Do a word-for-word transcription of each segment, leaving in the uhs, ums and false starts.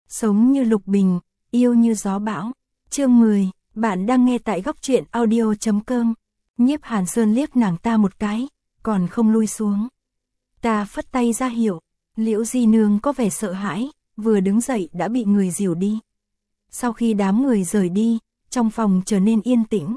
Sống như lục bình, yêu như gió bão. Chương mười, bạn đang nghe tại góc truyện audio chấm com. Nhiếp Hàn Sơn liếc nàng ta một cái, còn không lui xuống. Ta phất tay ra hiệu, Liễu Di Nương có vẻ sợ hãi, vừa đứng dậy đã bị người dìu đi. Sau khi đám người rời đi, trong phòng trở nên yên tĩnh.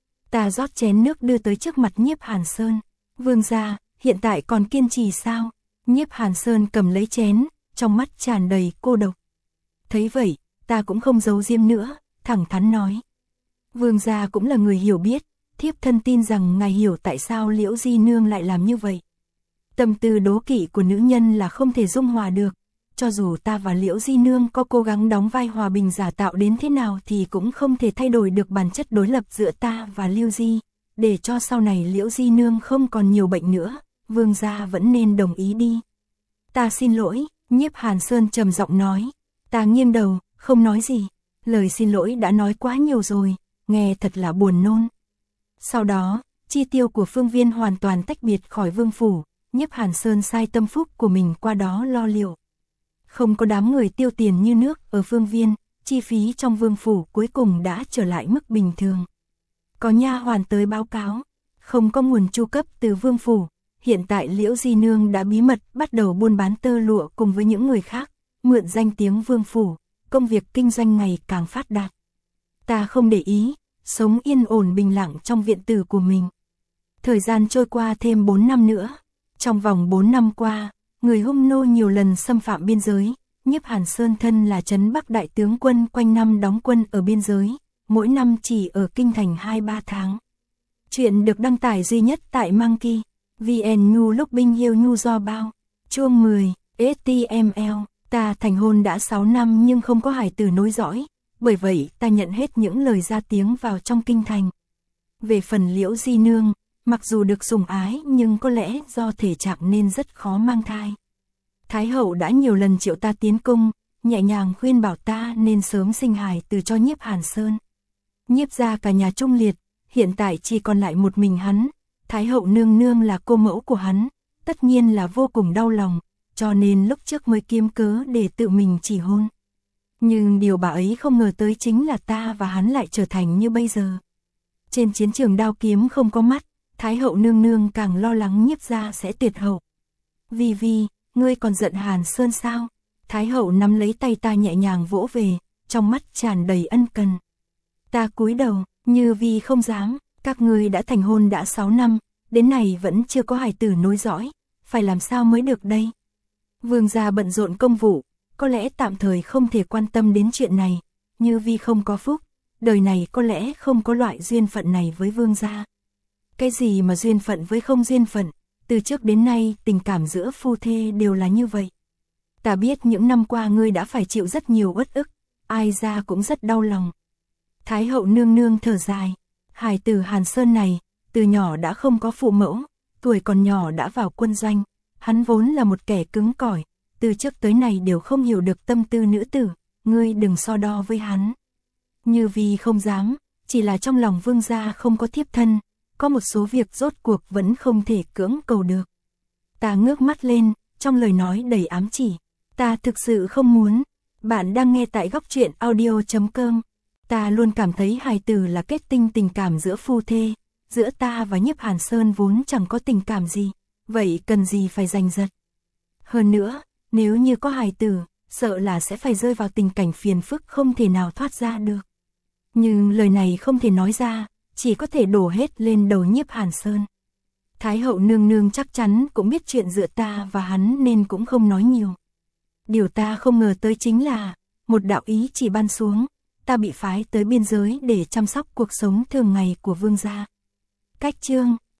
Ta rót chén nước đưa tới trước mặt Nhiếp Hàn Sơn. Vương gia, hiện tại còn kiên trì sao? Nhiếp Hàn Sơn cầm lấy chén, trong mắt tràn đầy cô độc. Thấy vậy, ta cũng không giấu diêm nữa, thẳng thắn nói. Vương gia cũng là người hiểu biết, thiếp thân tin rằng ngài hiểu tại sao Liễu Di Nương lại làm như vậy. Tâm tư đố kỵ của nữ nhân là không thể dung hòa được. Cho dù ta và Liễu Di Nương có cố gắng đóng vai hòa bình giả tạo đến thế nào thì cũng không thể thay đổi được bản chất đối lập giữa ta và Liễu Di. Để cho sau này Liễu Di Nương không còn nhiều bệnh nữa, vương gia vẫn nên đồng ý đi. Ta xin lỗi, Nhiếp Hàn Sơn trầm giọng nói. Ta nghiêng đầu, không nói gì. Lời xin lỗi đã nói quá nhiều rồi, nghe thật là buồn nôn. Sau đó, chi tiêu của Phương Viên hoàn toàn tách biệt khỏi vương phủ, Nhiếp Hàn Sơn sai tâm phúc của mình qua đó lo liệu. Không có đám người tiêu tiền như nước ở Phương Viên, chi phí trong vương phủ cuối cùng đã trở lại mức bình thường. Có nha hoàn tới báo cáo, không có nguồn chu cấp từ vương phủ, hiện tại Liễu Di Nương đã bí mật bắt đầu buôn bán tơ lụa cùng với những người khác, mượn danh tiếng vương phủ, công việc kinh doanh ngày càng phát đạt. Ta không để ý, sống yên ổn bình lặng trong viện tử của mình. Thời gian trôi qua thêm bốn năm nữa, trong vòng bốn năm qua, người hung nô nhiều lần xâm phạm biên giới, Nhiếp Hàn Sơn thân là trấn Bắc đại tướng quân quanh năm đóng quân ở biên giới, mỗi năm chỉ ở kinh thành hai ba tháng. Chuyện được đăng tải duy nhất tại Monkey, vê en Nhu lúc binh hiêu nhu do bao. Chương mười, ếch ti em eo, ta thành hôn đã sáu năm nhưng không có hài tử nối dõi, bởi vậy ta nhận hết những lời ra tiếng vào trong kinh thành. Về phần Liễu Di Nương, mặc dù được sủng ái nhưng có lẽ do thể trạng nên rất khó mang thai. Thái hậu đã nhiều lần triệu ta tiến cung, nhẹ nhàng khuyên bảo ta nên sớm sinh hài tử cho Nhiếp Hàn Sơn. Nhiếp gia cả nhà trung liệt, hiện tại chỉ còn lại một mình hắn, Thái hậu nương nương là cô mẫu của hắn, tất nhiên là vô cùng đau lòng, cho nên lúc trước mới kiếm cớ để tự mình chỉ hôn. Nhưng điều bà ấy không ngờ tới chính là ta và hắn lại trở thành như bây giờ. Trên chiến trường đao kiếm không có mắt, Thái hậu nương nương càng lo lắng Nhiếp gia sẽ tuyệt hậu. Vi Vi, ngươi còn giận Hàn Sơn sao? Thái hậu nắm lấy tay ta nhẹ nhàng vỗ về, trong mắt tràn đầy ân cần. Ta cúi đầu, Như Vi không dám, các ngươi đã thành hôn đã sáu năm, đến nay vẫn chưa có hài tử nối dõi, phải làm sao mới được đây? Vương gia bận rộn công vụ, có lẽ tạm thời không thể quan tâm đến chuyện này, Như Vi không có phúc, đời này có lẽ không có loại duyên phận này với vương gia. Cái gì mà duyên phận với không duyên phận, từ trước đến nay tình cảm giữa phu thê đều là như vậy. Ta biết những năm qua ngươi đã phải chịu rất nhiều uất ức, ai ra cũng rất đau lòng. Thái hậu nương nương thở dài, hài tử Hàn Sơn này, từ nhỏ đã không có phụ mẫu, tuổi còn nhỏ đã vào quân doanh, hắn vốn là một kẻ cứng cỏi, từ trước tới nay đều không hiểu được tâm tư nữ tử, ngươi đừng so đo với hắn. Như Vi không dám, chỉ là trong lòng vương gia không có thiếp thân, có một số việc rốt cuộc vẫn không thể cưỡng cầu được. Ta ngước mắt lên, trong lời nói đầy ám chỉ, ta thực sự không muốn. Bạn đang nghe tại góc truyện audio chấm com. Ta luôn cảm thấy hài tử là kết tinh tình cảm giữa phu thê, giữa ta và Nhiếp Hàn Sơn vốn chẳng có tình cảm gì, vậy cần gì phải giành giật. Hơn nữa, nếu như có hài tử, sợ là sẽ phải rơi vào tình cảnh phiền phức không thể nào thoát ra được. Nhưng lời này không thể nói ra, chỉ có thể đổ hết lên đầu Nhiếp Hàn Sơn. Thái hậu nương nương chắc chắn cũng biết chuyện giữa ta và hắn nên cũng không nói nhiều. Điều ta không ngờ tới chính là, một đạo ý chỉ ban xuống, ta bị phái tới biên giới để chăm sóc cuộc sống thường ngày của vương gia. Cách chương,